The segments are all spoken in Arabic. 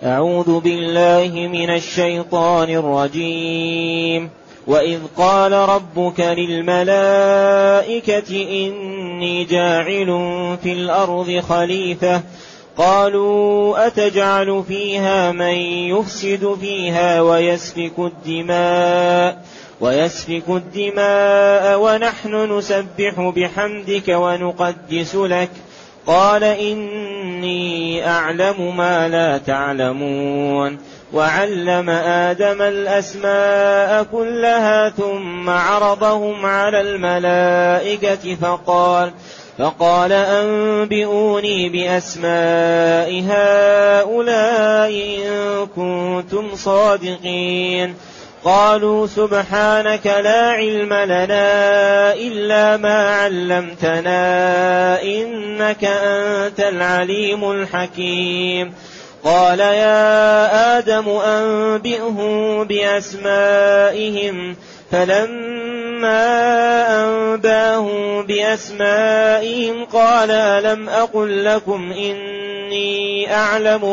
أعوذ بالله من الشيطان الرجيم. وإذ قال ربك للملائكة إني جاعل في الأرض خليفة قالوا أتجعل فيها من يفسد فيها ويسفك الدماء ونحن نسبح بحمدك ونقدس لك قال إني أعلم ما لا تعلمون. وعلم آدم الأسماء كلها ثم عرضهم على الملائكة فقال أنبئوني بأسماء هؤلاء إن كنتم صادقين. قالوا سبحانك لا علم لنا إلا ما علمتنا إنك أنت العليم الحكيم. قال يا آدم أنبئهم بأسمائهم فلما أنباهم بأسمائهم قال ألم أقل لكم إني أعلم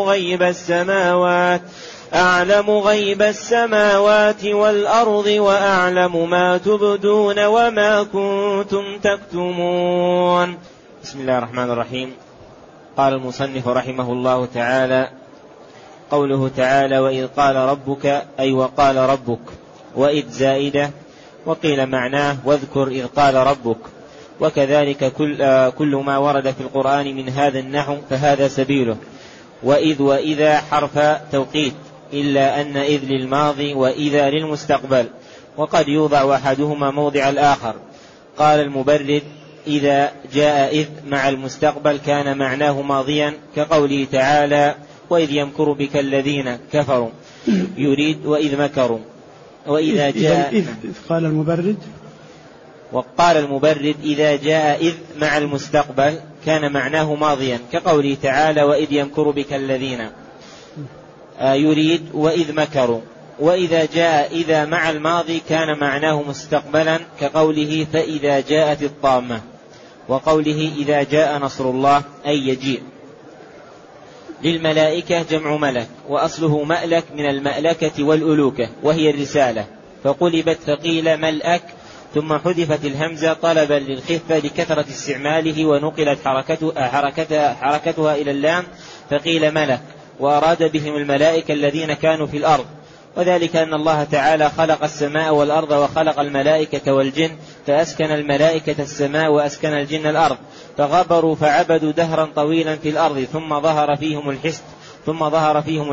غيب السماوات والأرض وأعلم ما تبدون وما كنتم تكتمون. بسم الله الرحمن الرحيم. قال المصنف رحمه الله تعالى: قوله تعالى وإذ قال ربك أي وقال ربك، وإذ زائدة، وقيل معناه واذكر إذ قال ربك. وكذلك كل ما ورد في القرآن من هذا النحو فهذا سبيله. وإذ وإذا حرف توقيت، إلا أن إذ للماضي وإذا للمستقبل، وقد يوضع أحدهما موضع الآخر. قال المبرد: إذا جاء إذ مع المستقبل كان معناه ماضيا، كقوله تعالى وإذ يمكر بك الذين كفروا يريد وإذ مكروا. وإذا جاء إذ قال المبرد، وقال المبرد إذا جاء إذ مع المستقبل كان معناه ماضيا، كقوله تعالى وإذ يمكر بك الذين يريد وإذ مكروا. وإذا جاء إذا مع الماضي كان معناه مستقبلا، كقوله فإذا جاءت الطامة، وقوله إذا جاء نصر الله أي يجيء. للملائكة جمع ملك، وأصله مألك من المألكة والألوكة وهي الرسالة، فقلبت فقيل ملأك، ثم حذفت الهمزة طلبا للخفة لكثرة استعماله، ونقلت حركتها إلى اللام فقيل ملك، وأراد بهم الملائكة الذين كانوا في الأرض. وذلك أن الله تعالى خلق السماء والأرض وخلق الملائكة والجن، فأسكن الملائكة السماء وأسكن الجن الأرض، فغبروا فعبدوا دهرا طويلا في الأرض، ثم ظهر فيهم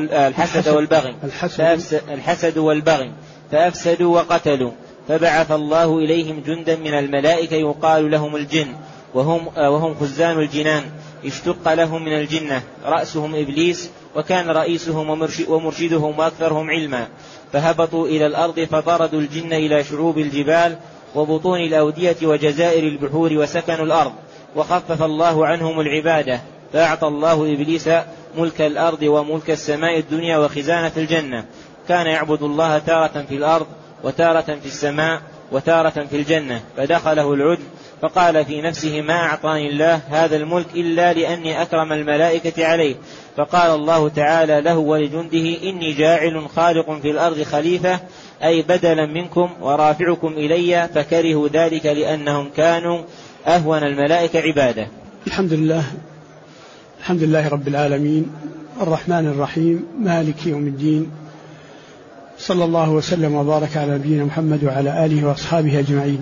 الحسد والبغي فأفسدوا وقتلوا، فبعث الله إليهم جندا من الملائكة يقال لهم الجن، وهم خزان الجنان، اشتق لهم من الجنة رأسهم إبليس، وكان رئيسهم ومرشدهم وأكثرهم علما. فهبطوا إلى الأرض فطردوا الجن إلى شعوب الجبال وبطون الأودية وجزائر البحور، وسكنوا الأرض، وخفف الله عنهم العبادة، فأعطى الله إبليس ملك الأرض وملك السماء الدنيا وخزانة الجنة. كان يعبد الله تارة في الأرض وتارة في السماء وتارة في الجنة، فدخله العجب فقال في نفسه ما أعطاني الله هذا الملك إلا لأني أكرم الملائكة عليه. فقال الله تعالى له ولجنده إني جاعل خالق في الأرض خليفة، أي بدلا منكم ورافعكم إلي، فكرهوا ذلك لأنهم كانوا أهون الملائكة عبادة. الحمد لله رب العالمين، الرحمن الرحيم، مالك يوم الدين، صلى الله وسلم وبارك على نبينا محمد وعلى آله وأصحابه أجمعين.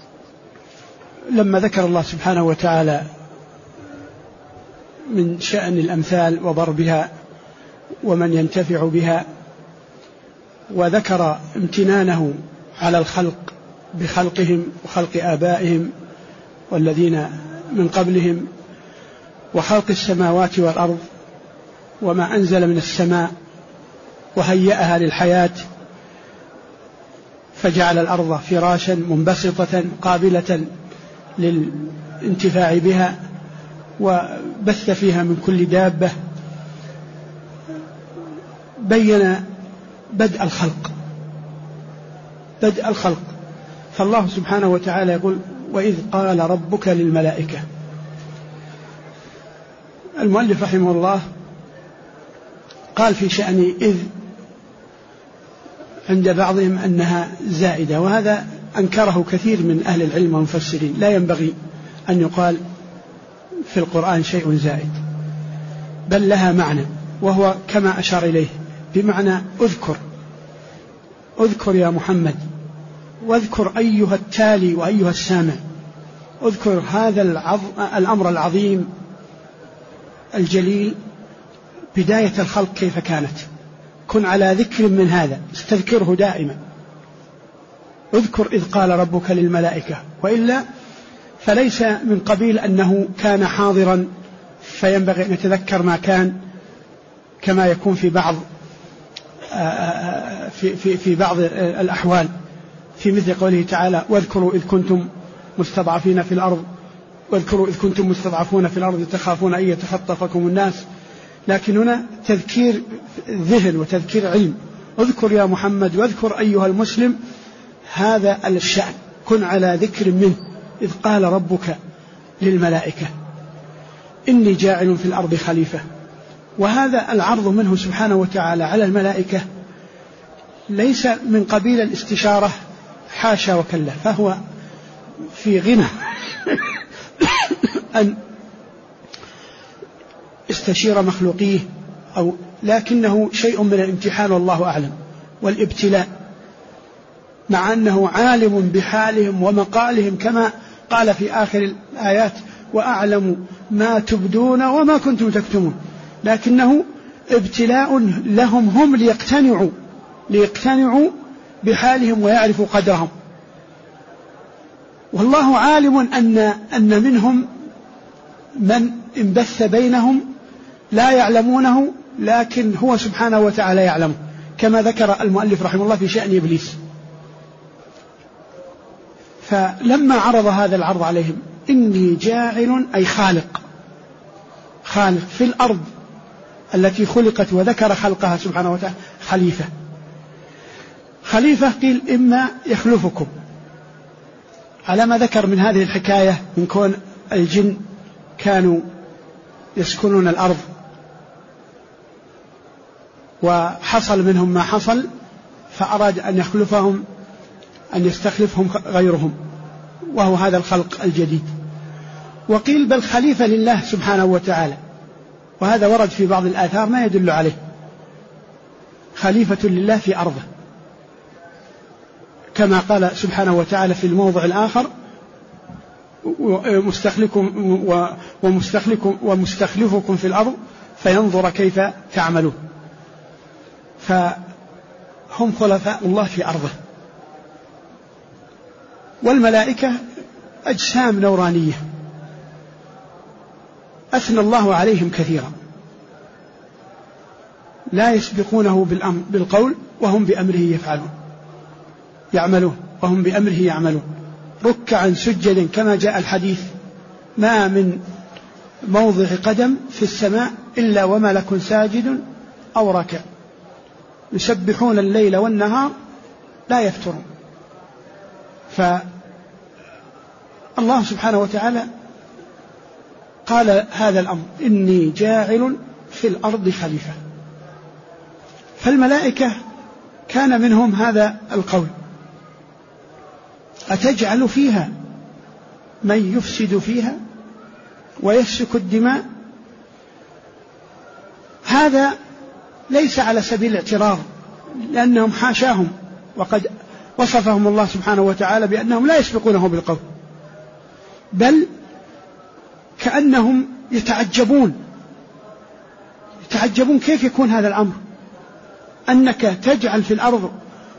لما ذكر الله سبحانه وتعالى من شأن الأمثال وضربها ومن ينتفع بها، وذكر امتنانه على الخلق بخلقهم وخلق آبائهم والذين من قبلهم، وخلق السماوات والأرض وما أنزل من السماء وهيئها للحياة، فجعل الأرض فراشا منبسطة قابلة للانتفاع بها، وبث فيها من كل دابة. بين بدء الخلق. فالله سبحانه وتعالى يقول وإذ قال ربك للملائكة. المؤلف رحمه الله قال في شأن إذ عند بعضهم أنها زائدة، وهذا أنكره كثير من أهل العلم والمفسرين. لا ينبغي أن يقال في القرآن شيء زائد، بل لها معنى، وهو كما أشار إليه بمعنى اذكر يا محمد، واذكر أيها التالي وأيها السامع، اذكر هذا الأمر العظيم الجليل، بداية الخلق كيف كانت، كن على ذكر من هذا، استذكره دائما. اذكر إذ قال ربك للملائكة، وإلا فليس من قبيل أنه كان حاضرا فينبغي أن يتذكر ما كان، كما يكون في بعض الأحوال، في مثل قوله تعالى: واذكروا إذ كنتم مستضعفين في الأرض، واذكروا إذ كنتم مستضعفون في الأرض تخافون أن يتخطفكم الناس. لكن هنا تذكير ذهن وتذكير علم. اذكر يا محمد واذكر أيها المسلم هذا الشأن، كن على ذكر منه. إذ قال ربك للملائكة إني جاعل في الأرض خليفة، وهذا العرض منه سبحانه وتعالى على الملائكة ليس من قبيل الاستشارة، حاشا وكلا، فهو في غنى أن استشير مخلوقيه، لكنه شيء من الامتحان والله أعلم والابتلاء، مع أنه عالم بحالهم ومقالهم كما قال في آخر الآيات: وأعلم ما تبدون وما كنتم تكتمون. لكنه ابتلاء لهم هم ليقتنعوا بحالهم ويعرفوا قدرهم. والله عالم أن منهم من انبث بينهم لا يعلمونه، لكن هو سبحانه وتعالى يعلمه، كما ذكر المؤلف رحمه الله في شأن إبليس. فلما عرض هذا العرض عليهم: إني جاعل، أي خالق في الأرض التي خلقت، وذكر خلقها سبحانه وتعالى خليفة قيل إما يخلفكم، على ما ذكر من هذه الحكاية من كون الجن كانوا يسكنون الأرض وحصل منهم ما حصل، فأراد أن يخلفهم، أن يستخلفهم غيرهم، وهو هذا الخلق الجديد. وقيل بل خليفة لله سبحانه وتعالى، وهذا ورد في بعض الآثار ما يدل عليه، خليفة لله في أرضه، كما قال سبحانه وتعالى في الموضع الآخر: ومستخلفكم في الأرض فينظر كيف تعملون. فهم خلفاء الله في أرضه. والملائكة أجسام نورانية أثنى الله عليهم كثيرا، لا يسبقونه بالقول وهم بأمره يعملون وهم بأمره يعملون، ركعا سجدا، كما جاء الحديث: ما من موضع قدم في السماء إلا وملك ساجد أو راكع، يسبحون الليل والنهار لا يفترون. فالله سبحانه وتعالى قال هذا الأمر: إني جاعل في الأرض خليفة. فالملائكة كان منهم هذا القول: أتجعل فيها من يفسد فيها ويسفك الدماء؟ هذا ليس على سبيل الاعتراض، لأنهم حاشاهم، وقد وصفهم الله سبحانه وتعالى بأنهم لا يسبقونه بالقول، بل كأنهم يتعجبون كيف يكون هذا الأمر، أنك تجعل في الأرض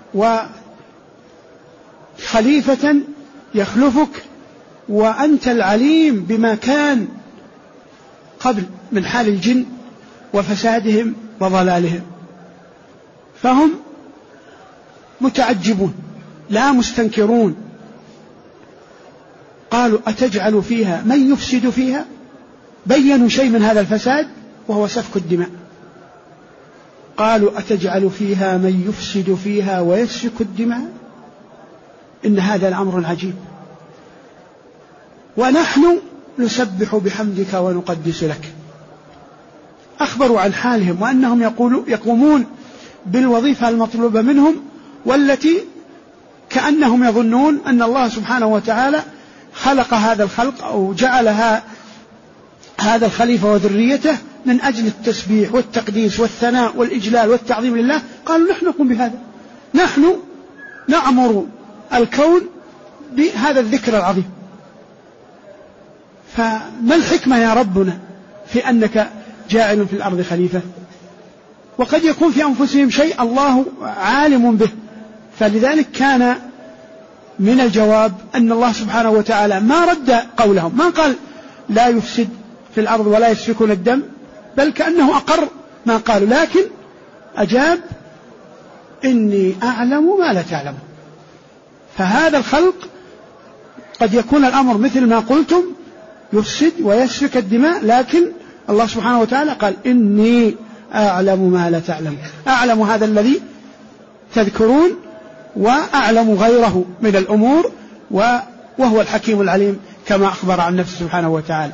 وخليفة يخلفك وأنت العليم بما كان قبل من حال الجن وفسادهم وضلالهم. فهم متعجبون لا مستنكرون. قالوا: أتجعل فيها من يفسد فيها؟ بينوا شيء من هذا الفساد وهو سفك الدماء. قالوا: أتجعل فيها من يفسد فيها ويسفك الدماء؟ إن هذا الأمر عجيب، ونحن نسبح بحمدك ونقدس لك. أخبروا عن حالهم وأنهم يقومون بالوظيفة المطلوبة منهم، والتي كأنهم يظنون أن الله سبحانه وتعالى خلق هذا الخلق أو جعل هذا الخليفة وذريته من أجل التسبيح والتقديس والثناء والإجلال والتعظيم لله. قالوا نحن نقوم بهذا، نحن نعمر الكون بهذا الذكر العظيم. فما الحكمة يا ربنا في أنك جاعل في الأرض خليفة؟ وقد يكون في أنفسهم شيء الله عالم به. فلذلك كان من الجواب أن الله سبحانه وتعالى ما رد قولهم، ما قال لا يفسد في الأرض ولا يسفكون الدم، بل كأنه أقر ما قالوا، لكن أجاب إني أعلم ما لا تعلم. فهذا الخلق قد يكون الأمر مثل ما قلتم يفسد ويسفك الدماء، لكن الله سبحانه وتعالى قال إني أعلم ما لا تعلم، أعلم هذا الذي تذكرون وأعلم غيره من الأمور، وهو الحكيم العليم كما أخبر عن نفسه سبحانه وتعالى.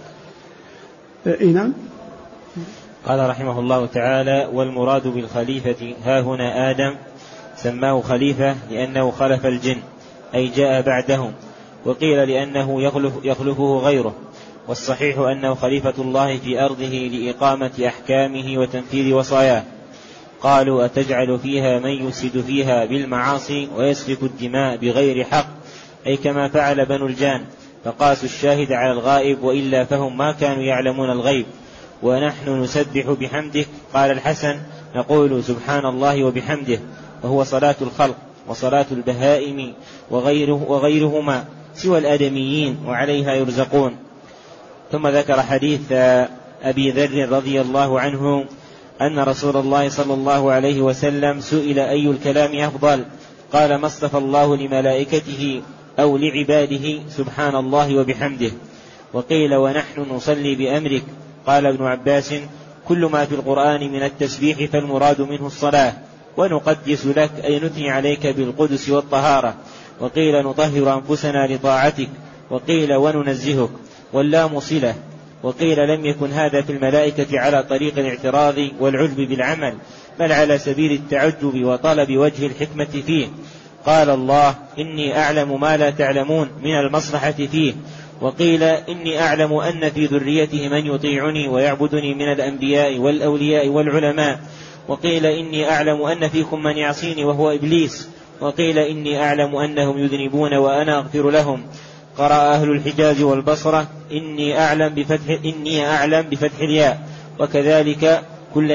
نعم. قال رحمه الله تعالى: والمراد بالخليفة ها هنا آدم، سماه خليفة لأنه خلف الجن أي جاء بعدهم، وقيل لأنه يخلفه غيره، والصحيح أنه خليفة الله في أرضه لإقامة أحكامه وتنفيذ وصاياه. قالوا: أتجعل فيها من يفسد فيها بالمعاصي ويسفك الدماء بغير حق، أي كما فعل بنو الجان، فقاسوا الشاهد على الغائب، وإلا فهم ما كانوا يعلمون الغيب. ونحن نسبح بحمدك، قال الحسن: نقول سبحان الله وبحمده، وهو صلاة الخلق وصلاة البهائم وغيرهما سوى الآدميين وعليها يرزقون. ثم ذكر حديث أبي ذر رضي الله عنه أن رسول الله صلى الله عليه وسلم سئل أي الكلام أفضل، قال: ما اصطفى الله لملائكته أو لعباده سبحان الله وبحمده. وقيل: ونحن نصلي بأمرك، قال ابن عباس: كل ما في القرآن من التسبيح فالمراد منه الصلاة، ونقدس لك أي نثني عليك بالقدس والطهارة. وقيل: نطهر أنفسنا لطاعتك، وقيل: وننزهك، واللام صلة. وقيل: لم يكن هذا في الملائكة على طريق الاعتراض والعجب بالعمل، بل على سبيل التعجب وطلب وجه الحكمة فيه. قال الله: إني أعلم ما لا تعلمون من المصلحة فيه. وقيل: إني أعلم أن في ذريته من يطيعني ويعبدني من الأنبياء والأولياء والعلماء. وقيل: إني أعلم أن فيكم من يعصيني وهو إبليس. وقيل: إني أعلم أنهم يذنبون وأنا أغفر لهم. قرأ أهل الحجاز والبصرة: إني أعلم بفتح الياء، وكذلك كل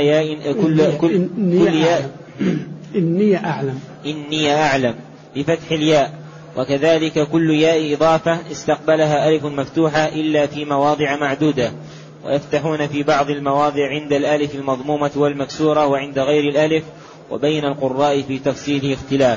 ياء إني أعلم بفتح الياء، وكذلك كل ياء إضافة استقبلها ألف مفتوحة إلا في مواضع معدودة، ويفتحون في بعض المواضع عند الألف المضمومة والمكسورة وعند غير الألف، وبين القراء في تفسيره اختلاف.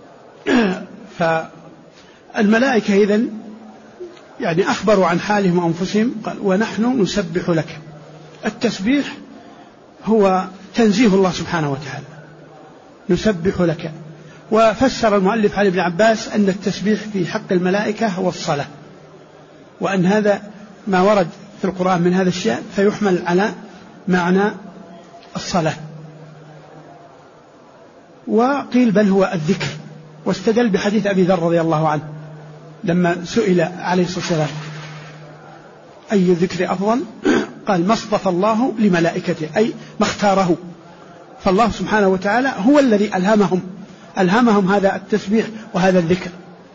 فالملائكة إذن يعني أخبروا عن حالهم وأنفسهم، قال: ونحن نسبح لك. التسبيح هو تنزيه الله سبحانه وتعالى، نسبح لك. وفسر المؤلف عن ابن عباس أن التسبيح في حق الملائكة هو الصلاة، وأن هذا ما ورد في القرآن من هذا الشيء فيحمل على معنى الصلاة. وقيل بل هو الذكر، واستدل بحديث أبي ذر رضي الله عنه لما سئل عليه الصلاة والسلام أي الذكر أفضل، قال: ما اصطفى الله لملائكته، أي ما اختاره. فالله سبحانه وتعالى هو الذي ألهمهم هذا التسبيح وهذا الذكر.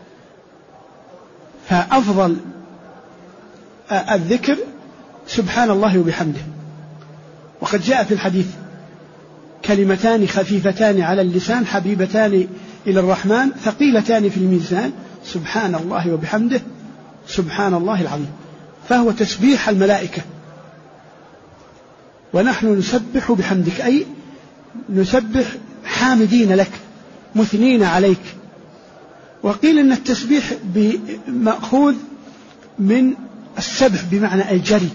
فأفضل الذكر سبحان الله وبحمده. وقد جاء في الحديث: كلمتان خفيفتان على اللسان حبيبتان إلى الرحمن ثقيلتان في الميزان، سبحان الله وبحمده سبحان الله العظيم. فهو تسبيح الملائكة. ونحن نسبح بحمدك، أي نسبح حامدين لك مثنين عليك. وقيل إن التسبيح مأخوذ من السبح بمعنى الجري،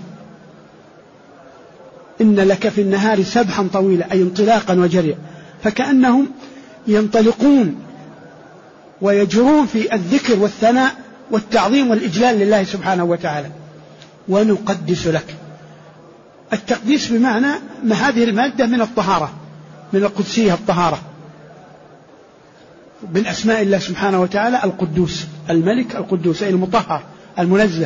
إن لك في النهار سبحا طويلا، أي انطلاقا وجريا، فكأنهم ينطلقون ويجرون في الذكر والثناء والتعظيم والإجلال لله سبحانه وتعالى. ونقدس لك، التقديس بمعنى ما هذه المادة من الطهارة، من القدسية، الطهارة، من أسماء الله سبحانه وتعالى القدوس، الملك القدوس، أي المطهر المنزه،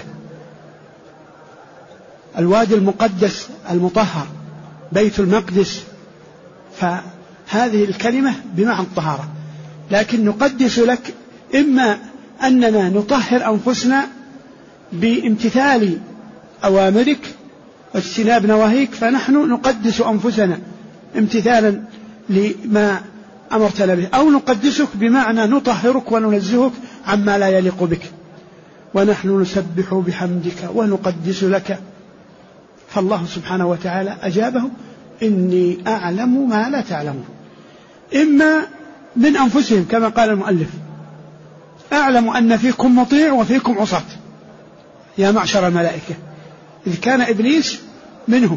الوادي المقدس المطهر، بيت المقدس. فهذه الكلمة بمعنى الطهارة. لكن نقدس لك إما أننا نطهر أنفسنا بامتثال أوامرك واجتناب نواهيك، فنحن نقدس أنفسنا امتثالا لما أمرتنا به، أو نقدسك بمعنى نطهرك وننزهك عما لا يليق بك، ونحن نسبح بحمدك ونقدس لك. فالله سبحانه وتعالى أجابهم: إني أعلم ما لا تعلمون. إما من أنفسهم كما قال المؤلف: أعلم أن فيكم مطيع وفيكم عصاة يا معشر الملائكة، إذ كان إبليس منهم.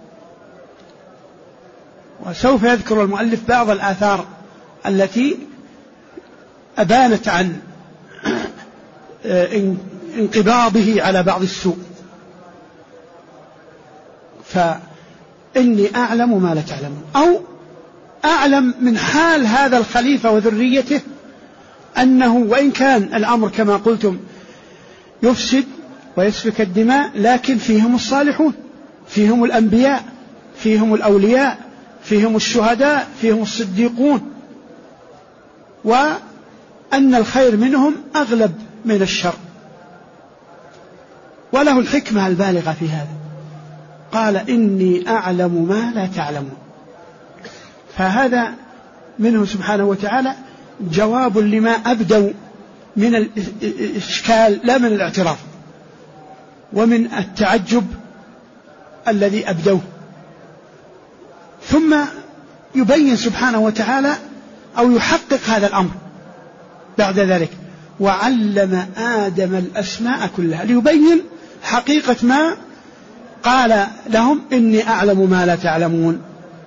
وسوف يذكر المؤلف بعض الآثار التي أبانت عن انقباضه على بعض السوء. فإني أعلم ما لا تعلمون، أو أعلم من حال هذا الخليفة وذريته أنه وإن كان الأمر كما قلتم يفسد ويسفك الدماء، لكن فيهم الصالحون، فيهم الأنبياء، فيهم الأولياء، فيهم الشهداء، فيهم الصديقون، وأن الخير منهم أغلب من الشر. وله الحكمة البالغة في هذا، قال: إني أعلم ما لا تعلمون. فهذا منه سبحانه وتعالى جواب لما أبدوا من الإشكال، لا من الاعتراف ومن التعجب الذي أبدوه. ثم يبين سبحانه وتعالى أو يحقق هذا الأمر بعد ذلك: وعلم آدم الأسماء كلها، ليبين حقيقة ما قال لهم: إني أعلم ما لا تعلمون.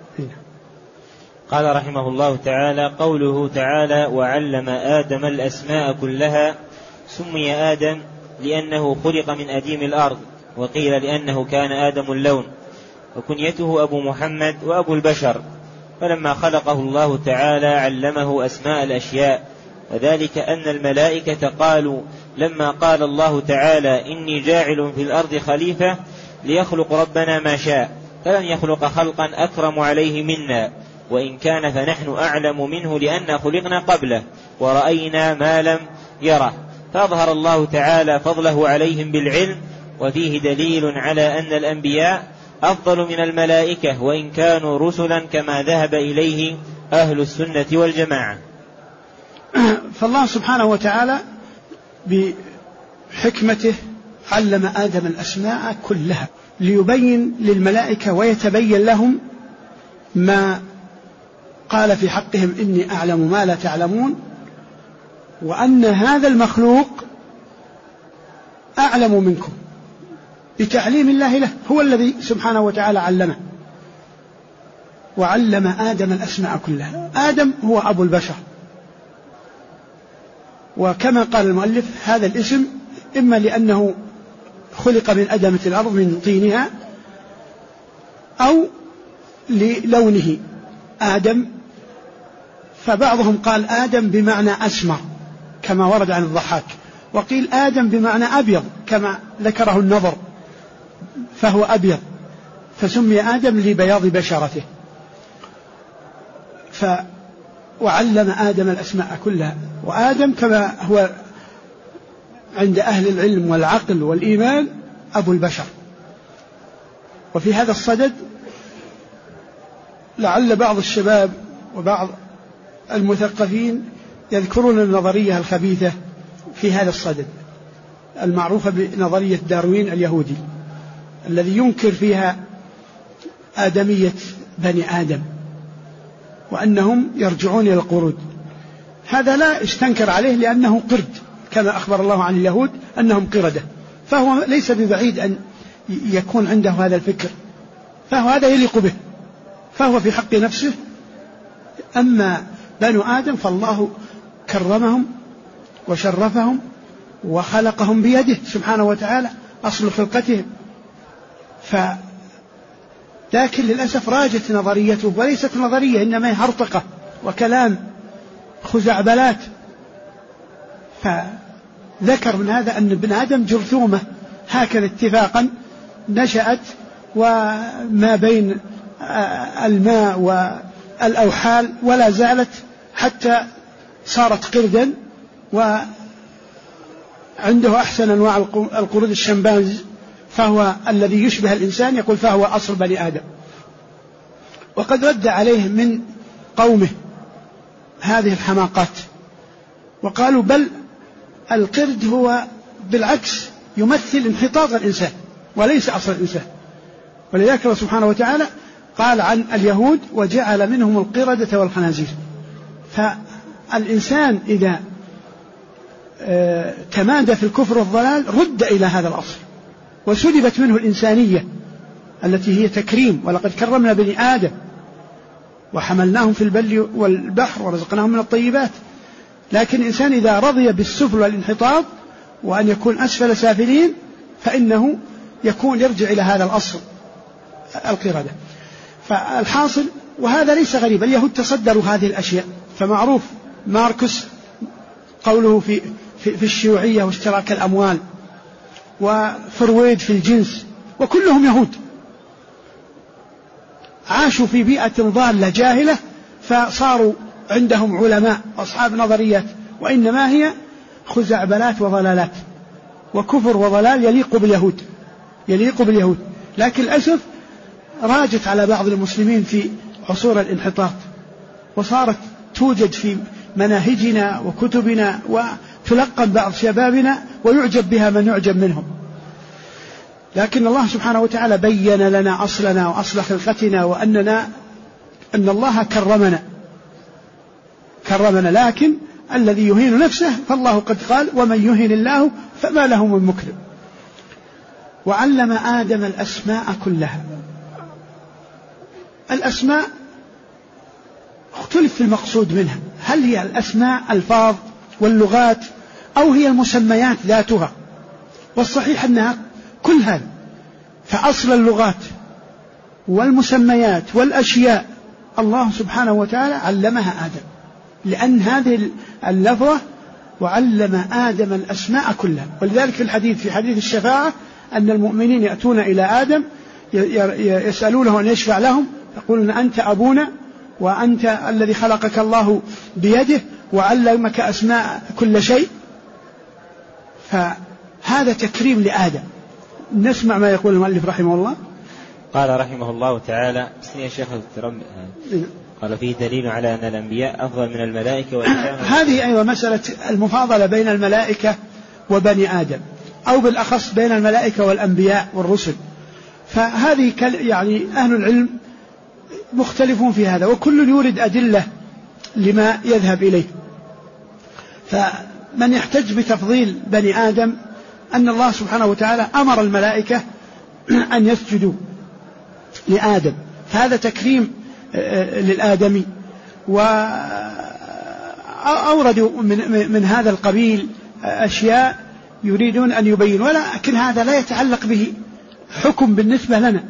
قال رحمه الله تعالى: قوله تعالى: وعلم آدم الأسماء كلها، سمي آدم لأنه خلق من أديم الأرض، وقيل لأنه كان آدم اللون، وكنيته أبو محمد وأبو البشر. فلما خلقه الله تعالى علمه أسماء الأشياء، وذلك أن الملائكة قالوا لما قال الله تعالى: إني جاعل في الأرض خليفة، ليخلق ربنا ما شاء، فلم يخلق خلقا أكرم عليه منا، وإن كان فنحن أعلم منه لأن خلقنا قبله ورأينا ما لم يره. فأظهر الله تعالى فضله عليهم بالعلم، وفيه دليل على أن الأنبياء أفضل من الملائكة وإن كانوا رسلا، كما ذهب إليه أهل السنة والجماعة. فالله سبحانه وتعالى بحكمته علم آدم الأسماء كلها ليبين للملائكة ويتبين لهم ما قال في حقهم: إني أعلم ما لا تعلمون، وأن هذا المخلوق أعلم منكم بتعليم الله له، هو الذي سبحانه وتعالى علمه. وعلم آدم الأسماء كلها. آدم هو أبو البشر، وكما قال المؤلف هذا الاسم إما لأنه خلق من أدمة الأرض من طينها، أو للونه آدم. فبعضهم قال آدم بمعنى أسمر كما ورد عن الضحاك، وقيل آدم بمعنى أبيض كما ذكره النضر، فهو أبيض فسمي آدم لبياض بشرته. وعلم آدم الأسماء كلها. وآدم كما هو عند أهل العلم والعقل والإيمان أبو البشر. وفي هذا الصدد لعل بعض الشباب وبعض المثقفين يذكرون النظرية الخبيثة في هذا الصدد المعروفة بنظرية داروين اليهودي، الذي ينكر فيها آدمية بني آدم وأنهم يرجعون إلى القرود. هذا لا استنكر عليه لأنه قرد، كما أخبر الله عن اليهود أنهم قردة، فهو ليس ببعيد أن يكون عنده هذا الفكر، فهو هذا يليق به، فهو في حق نفسه. أما بنو آدم فالله كرمهم وشرفهم وخلقهم بيده سبحانه وتعالى، أصل خلقتهم. لكن للأسف راجت نظريته، وليست نظرية إنما هي هرطقة وكلام خزعبلات. فذكر من هذا أن ابن آدم جرثومة هكذا اتفاقا نشأت وما بين الماء والأوحال ولا زالت حتى صارت قردا، وعنده أحسن أنواع القرود الشمبانز، فهو الذي يشبه الإنسان، يقول فهو أصل بني آدم. وقد رد عليه من قومه هذه الحماقات وقالوا بل القرد هو بالعكس يمثل انحطاط الإنسان وليس أصل الإنسان. ولذلك الله سبحانه وتعالى قال عن اليهود وجعل منهم القردة والخنازير. فالإنسان إذا تمادى في الكفر والضلال رد إلى هذا الأصل وسلبت منه الإنسانية التي هي تكريم، ولقد كرمنا بني آدم وحملناهم في البر والبحر ورزقناهم من الطيبات. لكن الإنسان إذا رضي بالسفل والانحطاط وأن يكون أسفل سافلين فإنه يرجع إلى هذا الأصل القردة. فالحاصل، وهذا ليس غريب، اليهود تصدروا هذه الأشياء. فمعروف ماركس قوله في الشيوعية واشتراك الأموال، وفرويد في الجنس، وكلهم يهود عاشوا في بيئة ضالة جاهلة فصاروا عندهم علماء أصحاب نظريات، وإنما هي خزعبلات وضلالات وكفر وضلال يليق باليهود. لكن للأسف راجت على بعض المسلمين في عصور الانحطاط، وصارت توجد في مناهجنا وكتبنا، وتلقن بعض شبابنا ويعجب بها من يعجب منهم. لكن الله سبحانه وتعالى بين لنا أصلنا وأصل خلقتنا، وأن الله كرمنا. لكن الذي يهين نفسه فالله قد قال ومن يهين الله فما له من مكرم. وعلم آدم الأسماء كلها. الأسماء اختلف في المقصود منها، هل هي الأسماء ألفاظ واللغات أو هي المسميات ذاتها؟ والصحيح أنها كل هذا. فأصل اللغات والمسميات والأشياء الله سبحانه وتعالى علمها آدم، لأن هذه اللفظة وعلم آدم الأسماء كلها. ولذلك في حديث الشفاعة أن المؤمنين يأتون إلى آدم يسألونه أن يشفع لهم، يقولون أنت أبونا وأنت الذي خلقك الله بيده وعلمك أسماء كل شيء. فهذا تكريم لآدم. نسمع ما يقول المؤلف رحمه الله. قال رحمه الله تعالى: بسم الله الشيخ قال فيه دليل على أن الأنبياء أفضل من الملائكة. هذه أيضا مسألة المفاضلة بين الملائكة وبني آدم، أو بالأخص بين الملائكة والأنبياء والرسل. فهذه يعني أهل العلم مختلفون في هذا، وكل يورد أدلة لما يذهب إليه. فمن يحتج بتفضيل بني آدم أن الله سبحانه وتعالى أمر الملائكة أن يسجدوا لآدم، فهذا تكريم للآدمي. وأوردوا من هذا القبيل أشياء يريدون أن يبين، ولكن هذا لا يتعلق به حكم بالنسبة لنا.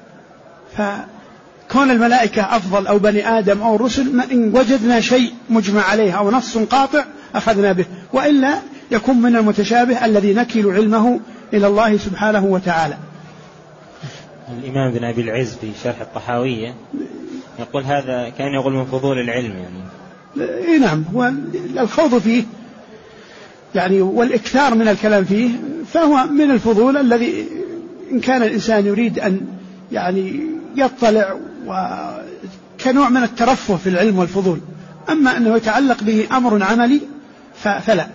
فكون الملائكة أفضل أو بني آدم أو الرسل، إن وجدنا شيء مجمع عليه أو نص قاطع أخذنا به، وإلا يكون من المتشابه الذي نكل علمه إلى الله سبحانه وتعالى. الإمام ابن أبي العز في شرح الطحاوية يقول هذا كان يقول من فضول العلم يعني. نعم، والخوض فيه يعني والإكثار من الكلام فيه فهو من الفضول الذي إن كان الإنسان يريد أن يعني يطلع وكنوع من الترفه في العلم والفضول. أما أنه يتعلق به أمر عملي فلا.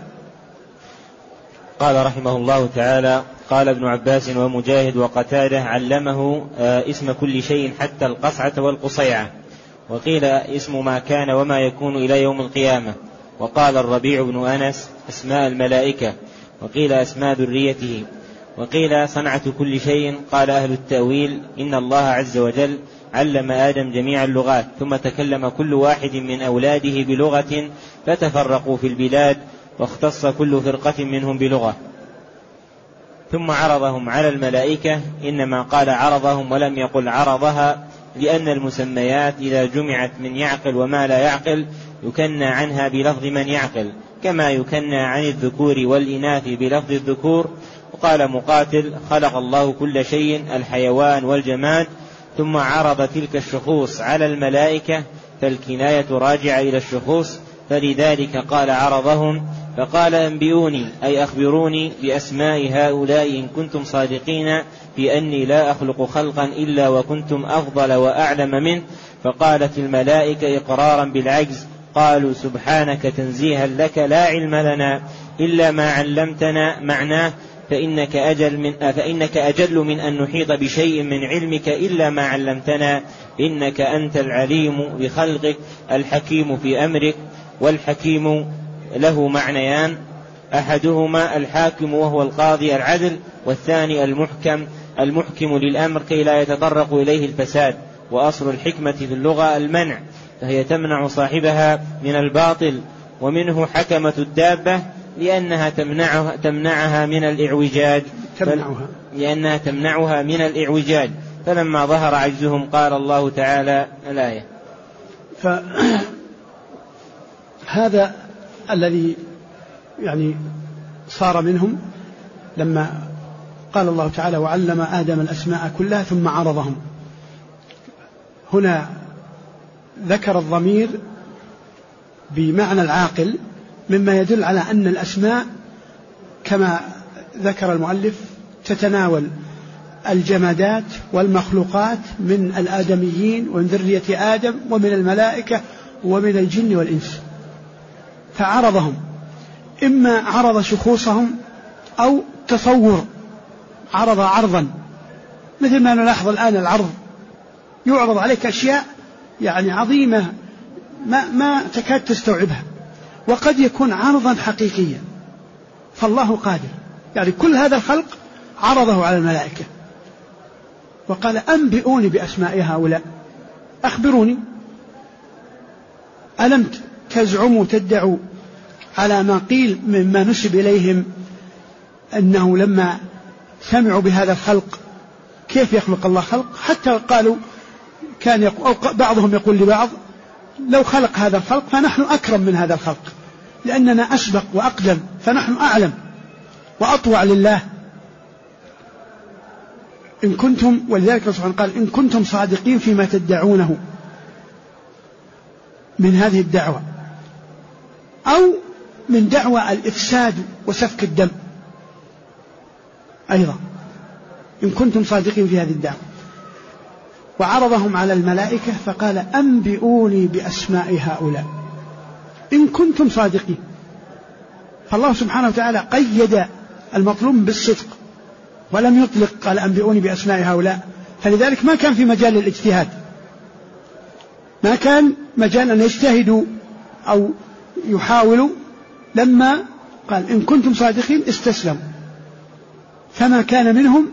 قال رحمه الله تعالى: قال ابن عباس ومجاهد وقتاده: علمه اسم كل شيء حتى القصعة والقصيعة، وقيل اسم ما كان وما يكون إلى يوم القيامة. وقال الربيع بن أنس: أسماء الملائكة، وقيل أسماء ذريته، وقيل صنعة كل شيء. قال أهل التأويل: إن الله عز وجل علم آدم جميع اللغات، ثم تكلم كل واحد من أولاده بلغة فتفرقوا في البلاد، واختص كل فرقة منهم بلغة. ثم عرضهم على الملائكة. إنما قال عرضهم ولم يقل عرضها، لأن المسميات إذا جمعت من يعقل وما لا يعقل يكنى عنها بلفظ من يعقل، كما يكنى عن الذكور والإناث بلفظ الذكور. وقال مقاتل: خلق الله كل شيء، الحيوان والجماد، ثم عرض تلك الشخوص على الملائكة، فالكناية راجعة إلى الشخوص، فلذلك قال عرضهم. فقال: أنبئوني أي أخبروني بأسماء هؤلاء إن كنتم صادقين في أني لا أخلق خلقا إلا وكنتم أفضل وأعلم منه. فقالت الملائكة إقرارا بالعجز: قالوا: سبحانك تنزيها لك، لا علم لنا إلا ما علمتنا. معناه: فإنك أجل من أن نحيط بشيء من علمك إلا ما علمتنا، إنك أنت العليم بخلقك الحكيم في أمرك. والحكيم له معنيان: أحدهما الحاكم وهو القاضي العدل، والثاني المحكم للأمر كي لا يتطرق إليه الفساد. وأصل الحكمة في اللغة المنع، فهي تمنع صاحبها من الباطل. ومنه حكمة الدابة، لأنها تمنعها من الإعوجاج. فلما ظهر عجزهم قال الله تعالى الآية. فهذا الذي صار منهم لما قال الله تعالى: وعلم آدم الأسماء كلها ثم عرضهم. هنا ذكر الضمير بمعنى العاقل، مما يدل على أن الأسماء كما ذكر المؤلف تتناول الجمادات والمخلوقات من الآدميين ومن ذرية آدم ومن الملائكة ومن الجن والإنس. فعرضهم، إما عرض شخوصهم أو تصور، عرض عرضا، مثل ما نلاحظ الآن العرض، يعرض عليك أشياء عظيمة ما تكاد تستوعبها، وقد يكون عرضا حقيقيا. فالله قادر، كل هذا الخلق عرضه على الملائكة وقال: أنبئوني بأسماء هؤلاء، أخبروني، ألم تزعموا تدعوا على ما قيل مما نسب إليهم أنه لما سمعوا بهذا الخلق كيف يخلق الله خلق، حتى قالوا أو بعضهم يقول لبعض: لو خلق هذا الخلق فنحن أكرم من هذا الخلق، لأننا أسبق وأقدم، فنحن أعلم وأطوع لله. إن كنتم، ولذلك سبحانه قال: إن كنتم صادقين فيما تدعونه من هذه الدعوة، أو من دعوة الإفساد وسفك الدم أيضا، إن كنتم صادقين في هذه الدعوة. وعرضهم على الملائكة فقال: أنبئوني بأسماء هؤلاء إن كنتم صادقين. فالله سبحانه وتعالى قيد المطلوب بالصدق ولم يطلق، قال: أنبئوني بأسماء هؤلاء. فلذلك ما كان في مجال الاجتهاد، ما كان مجال أن يجتهدوا أو يحاولوا. لما قال: إن كنتم صادقين استسلموا، فما كان منهم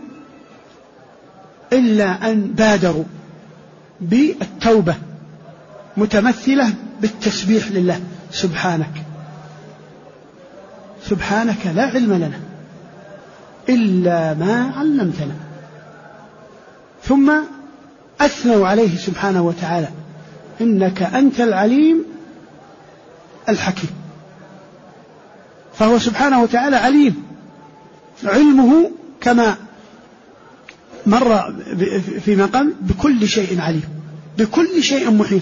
إلا أن بادروا بالتوبة متمثلة بالتسبيح لله: سبحانك لا علم لنا إلا ما علمتنا. ثم أثنوا عليه سبحانه وتعالى: إنك أنت العليم الحكيم. فهو سبحانه وتعالى عليم، علمه كما مر فيما قال بكل شيء عليم، بكل شيء محيط،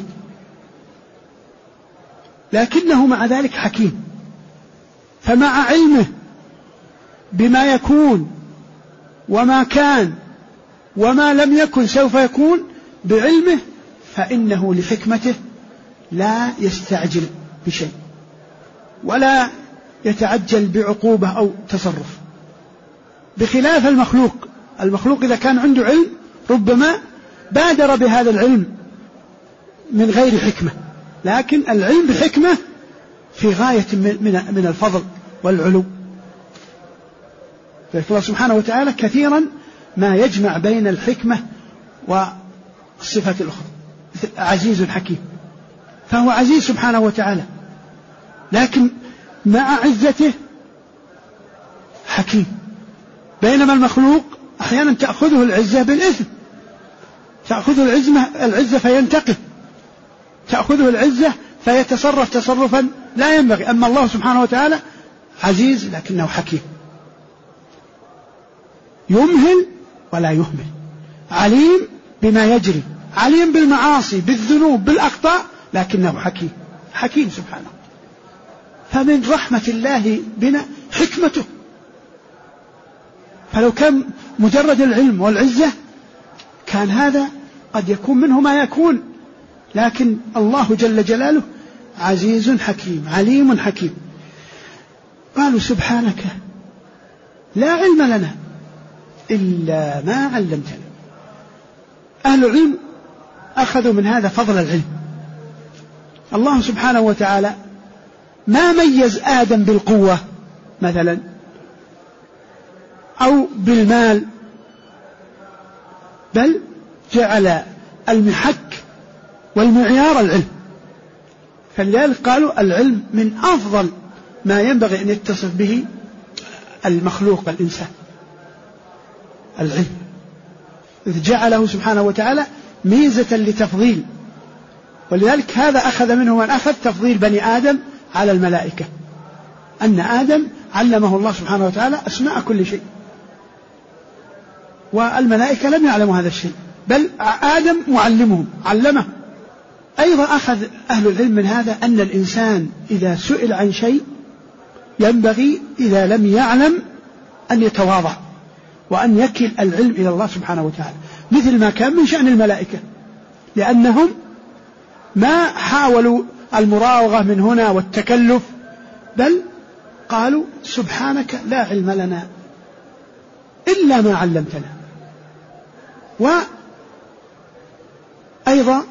لكنه مع ذلك حكيم. فمع علمه بما يكون وما كان وما لم يكن سوف يكون بعلمه، فإنه لحكمته لا يستعجل بشيء ولا يتعجل بعقوبة أو تصرف، بخلاف المخلوق إذا كان عنده علم ربما بادر بهذا العلم من غير حكمة، لكن العلم بحكمة في غاية من الفضل والعلو. فالله سبحانه وتعالى كثيرا ما يجمع بين الحكمة والصفات الأخرى، عزيز حكيم. فهو عزيز سبحانه وتعالى، لكن مع عزته حكيم، بينما المخلوق أحيانا تأخذه العزة بالإثم، تأخذه العزة فينتقم، تأخذه العزة فيتصرف تصرفا لا ينبغي. أما الله سبحانه وتعالى عزيز لكنه حكيم، يمهل ولا يهمل، عليم بما يجري، عليم بالمعاصي بالذنوب بالأخطاء، لكنه حكيم سبحانه. فمن رحمة الله بنا حكمته. فلو كان مجرد العلم والعزة كان هذا قد يكون منه ما يكون، لكن الله جل جلاله عزيز حكيم عليم حكيم. قالوا سبحانك لا علم لنا إلا ما علمتنا. أهل العلم أخذوا من هذا فضل العلم. الله سبحانه وتعالى ما ميز آدم بالقوة مثلا أو بالمال، بل جعل المحك والمعيار العلم. فلذلك قالوا العلم من أفضل ما ينبغي أن يتصف به المخلوق الإنسان، العلم، إذ جعله سبحانه وتعالى ميزة لتفضيل. ولذلك هذا أخذ منه من أخذ تفضيل بني آدم على الملائكة، أن آدم علمه الله سبحانه وتعالى أسماء كل شيء، والملائكة لم يعلموا هذا الشيء، بل آدم معلمهم علمه. أيضا أخذ أهل العلم من هذا أن الإنسان إذا سئل عن شيء ينبغي إذا لم يعلم أن يتواضع وأن يكل العلم إلى الله سبحانه وتعالى، مثل ما كان من شأن الملائكة، لأنهم ما حاولوا المراوغة من هنا والتكلف، بل قالوا سبحانك لا علم لنا إلا ما علمتنا. وأيضا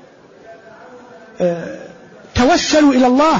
توسلوا إلى الله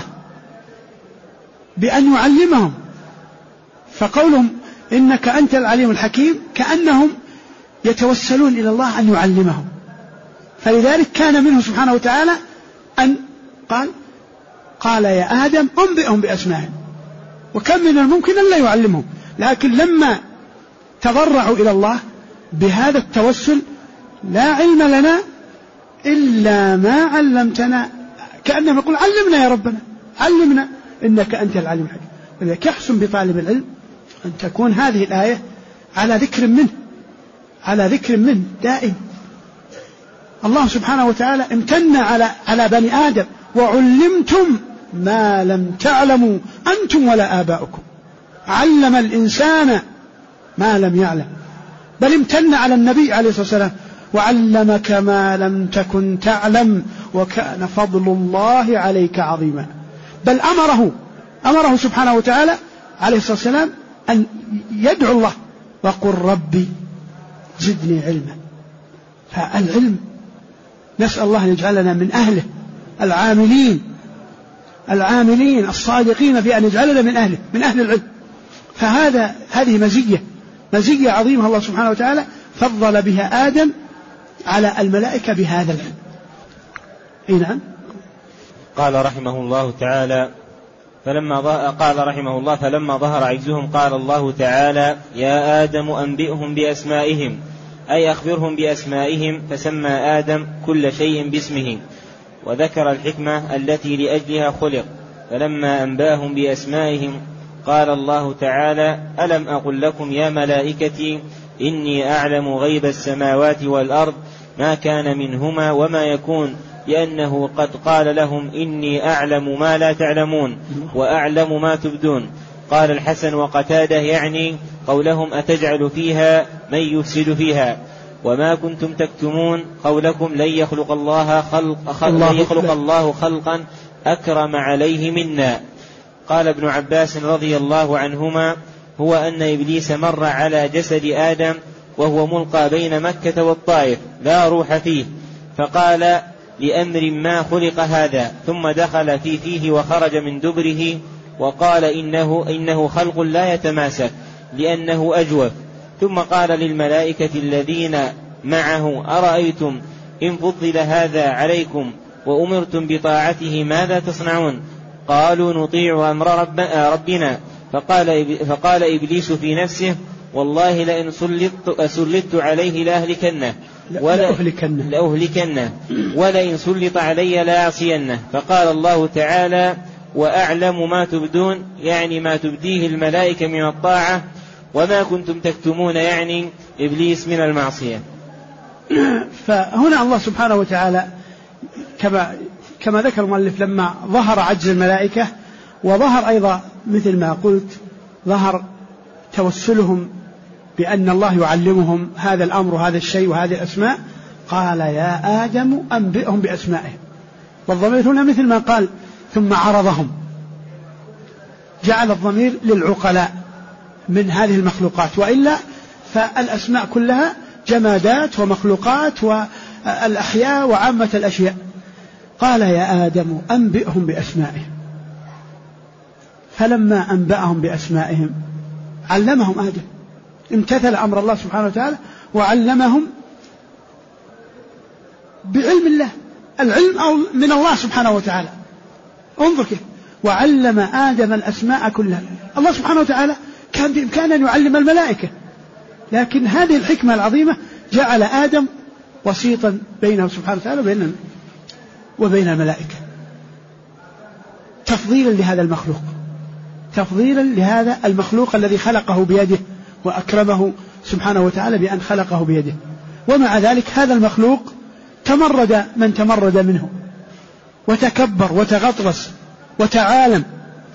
بأن يعلمهم، فقولهم إنك أنت العليم الحكيم كأنهم يتوسلون إلى الله أن يعلمهم. فلذلك كان منه سبحانه وتعالى أن قال يا آدم أنبئهم بأسمائهم، وكم من الممكن أن لا يعلمهم، لكن لما تضرعوا إلى الله بهذا التوسل لا علم لنا إلا ما علمتنا، كأنه يقول علمنا يا ربنا، علمنا إنك أنت العليم الحكيم. ولذلك يحسن بطالب العلم أن تكون هذه الآية على ذكر منه دائم. الله سبحانه وتعالى امتن على بني آدم وعلمتم ما لم تعلموا أنتم ولا آباؤكم، علم الإنسان ما لم يعلم، بل امتن على النبي عليه الصلاة والسلام وعلمك ما لم تكن تعلم وكان فضل الله عليك عظيما. بل أمره سبحانه وتعالى عليه الصلاة والسلام أن يدعو الله وقل ربي زدني علما. فالعلم نسأل الله أن يجعلنا من أهله العاملين الصادقين في أن يجعلنا من أهل العلم. هذه مزية عظيمة الله سبحانه وتعالى فضل بها آدم على الملائكة بهذا العلم. نعم. قال رحمه الله تعالى فلما ظهر عجزهم قال الله تعالى يا آدم أنبئهم بأسمائهم، أي أخبرهم بأسمائهم، فسمى آدم كل شيء باسمه وذكر الحكمة التي لأجلها خلق. فلما أنبأهم بأسمائهم قال الله تعالى ألم أقل لكم يا ملائكتي إني أعلم غيب السماوات والأرض ما كان منهما وما يكون، لأنه قد قال لهم إني أعلم ما لا تعلمون وأعلم ما تبدون. قال الحسن وقتاده يعني قولهم أتجعل فيها من يفسد فيها، وما كنتم تكتمون قولكم لن يخلق الله خلقا أكرم عليه منا. قال ابن عباس رضي الله عنهما هو أن إبليس مر على جسد آدم وهو ملقى بين مكة والطائف لا روح فيه، فقال لأمر ما خلق هذا، ثم دخل في فيه وخرج من دبره، وقال إنه خلق لا يتماسك لأنه أجوف. ثم قال للملائكة الذين معه أرأيتم إن فضل هذا عليكم وأمرتم بطاعته ماذا تصنعون؟ قالوا نطيع أمر ربنا. فقال إبليس في نفسه والله لئن سلطت عليه لأهلكنه ولئن سلط علي لأعصينه. فقال الله تعالى وأعلم ما تبدون، يعني ما تبديه الملائكة من الطاعة، وما كنتم تكتمون يعني إبليس من المعصية. فهنا الله سبحانه وتعالى كما ذكر المؤلف لما ظهر عجز الملائكة، وظهر أيضا مثل ما قلت ظهر توسلهم بأن الله يعلمهم هذا الأمر وهذا الشيء وهذه الأسماء، قال يا آدم أنبئهم بأسمائهم. والضمير هنا مثل ما قال ثم عرضهم، جعل الضمير للعقلاء من هذه المخلوقات، وإلا فالأسماء كلها جمادات ومخلوقات والأحياء وعامة الأشياء. قال يا آدم أنبئهم بأسمائهم. فلما أنبأهم بأسمائهم علمهم آدم، امتثل أمر الله سبحانه وتعالى وعلمهم بعلم الله، العلم من الله سبحانه وتعالى. انظر كيف وعلم آدم الأسماء كلها. الله سبحانه وتعالى كان بإمكانه أن يعلم الملائكة، لكن هذه الحكمة العظيمة جعل آدم وسيطا بينه سبحانه وتعالى وبين الملائكة، تفضيلا لهذا المخلوق، تفضيلا لهذا المخلوق الذي خلقه بيده وأكرمه سبحانه وتعالى بأن خلقه بيده. ومع ذلك هذا المخلوق تمرد من تمرد منه، وتكبر وتغطرس وتعالم.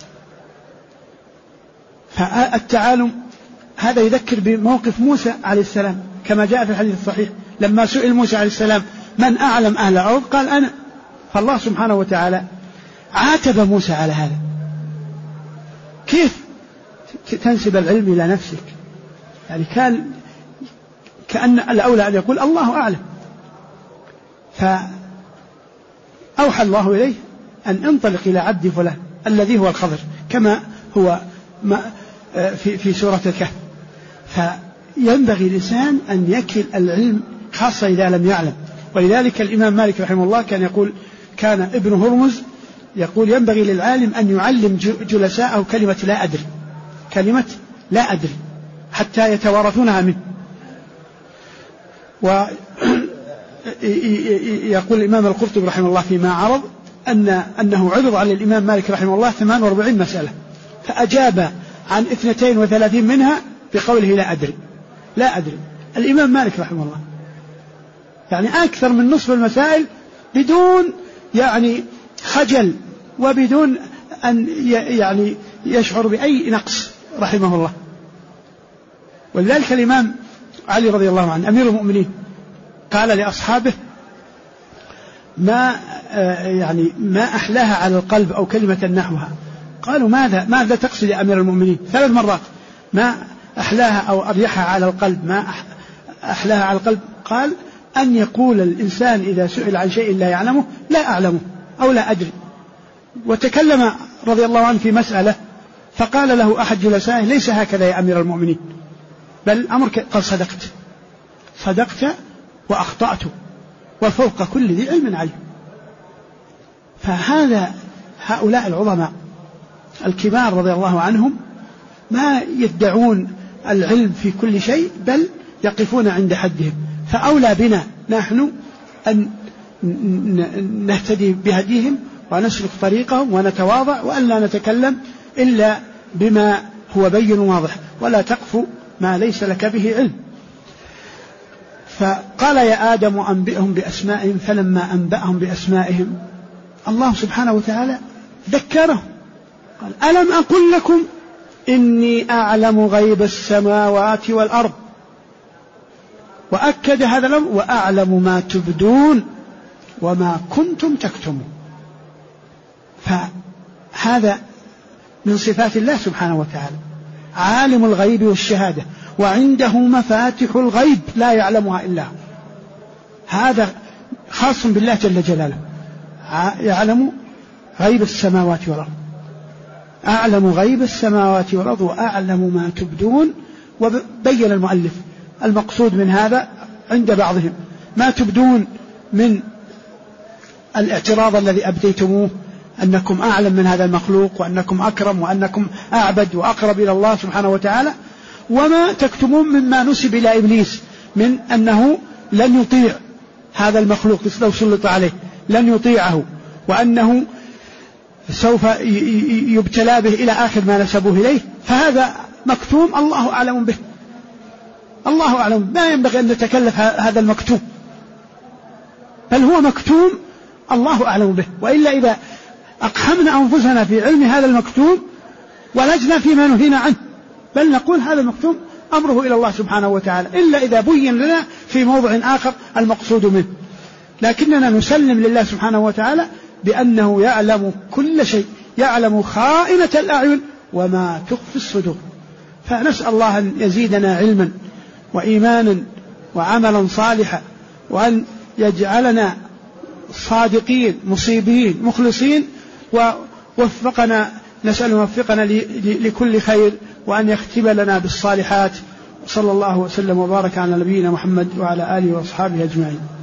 فالتعالم هذا يذكر بموقف موسى عليه السلام كما جاء في الحديث الصحيح، لما سئل موسى عليه السلام من أعلم أهل الأرض قال أنا. فالله سبحانه وتعالى عاتب موسى على هذا، كيف تنسب العلم إلى نفسك؟ يعني كأن الأولى أن يقول الله أعلم. فأوحى الله إليه أن انطلق إلى عبد فلان الذي هو الخضر، كما هو في سورة الكهف. فينبغي الإنسان أن يكل العلم خاصة إذا لم يعلم. ولذلك الإمام مالك رحمه الله كان ابن هرمز يقول ينبغي للعالم أن يعلم جلساءه كلمة لا أدري، كلمة لا أدري، حتى يتوارثونها منه. ويقول الإمام القرطبي رحمه الله فيما عرض أنه عرض على الإمام مالك رحمه الله 48 مسألة، فأجاب عن 32 منها بقوله لا أدري. لا أدري الإمام مالك رحمه الله، يعني أكثر من نصف المسائل بدون يعني خجل وبدون أن يعني يشعر بأي نقص رحمه الله. ولذلك الإمام علي رضي الله عنه أمير المؤمنين قال لأصحابه ما أحلاها على القلب أو كلمة نحوها. قالوا ماذا تقصد يا أمير المؤمنين؟ 3 مرات ما أحلاها أو أريحها على القلب، ما أحلاها على القلب. قال أن يقول الإنسان إذا سئل عن شيء لا يعلمه لا أعلمه أو لا أدري. وتكلم رضي الله عنه في مسألة فقال له أحد جلسائه ليس هكذا يا أمير المؤمنين، بل الأمر قال صدقت وأخطأت وفوق كل ذي علم عليم. هؤلاء العظماء الكبار رضي الله عنهم ما يدعون العلم في كل شيء، بل يقفون عند حدهم. فأولى بنا نحن أن نهتدي بهديهم ونسلك طريقهم ونتواضع، وأن لا نتكلم إلا بما هو بين واضح، ولا تقف ما ليس لك به علم. فقال يا آدم أنبئهم بأسمائهم. فلما أنبأهم بأسمائهم الله سبحانه وتعالى ذكرهم، قال ألم أقل لكم إني أعلم غيب السماوات والأرض، وأكد هذا الأمر وأعلم ما تبدون وما كنتم تكتمون. فهذا من صفات الله سبحانه وتعالى، عالم الغيب والشهادة، وعنده مفاتح الغيب لا يعلمها إلا هو. هذا خاص بالله جل جلاله، يعلم غيب السماوات والأرض، أعلم غيب السماوات والأرض وأعلم ما تبدون. وبين المؤلف المقصود من هذا عند بعضهم ما تبدون من الاعتراض الذي أبديتموه أنكم أعلم من هذا المخلوق، وأنكم أكرم، وأنكم أعبد وأقرب إلى الله سبحانه وتعالى. وما تكتمون مما نسب إلى إبليس من أنه لن يطيع هذا المخلوق لو سلط عليه، لن يطيعه، وأنه سوف يبتلى به إلى آخر ما نسبوه إليه، فهذا مكتوم الله أعلم به، الله أعلم. ما ينبغي أن نتكلف هذا المكتوم، بل هو مكتوم الله أعلم به. وإلا إذا أقحمنا أنفسنا في علم هذا المكتوم ولجنا فيما نهينا عنه، بل نقول هذا المكتوم أمره إلى الله سبحانه وتعالى، إلا إذا بين لنا في موضع آخر المقصود منه. لكننا نسلم لله سبحانه وتعالى بأنه يعلم كل شيء، يعلم خائنة الأعين وما تخفي الصدور. فنسأل الله أن يزيدنا علما وإيمانا وعملا صالحا، وأن يجعلنا صادقين مصيبين مخلصين، ووفقنا، نسأل وفقنا لكل خير، وأن يختم لنا بالصالحات. صلى الله وسلم وبارك على نبينا محمد وعلى آله وأصحابه أجمعين.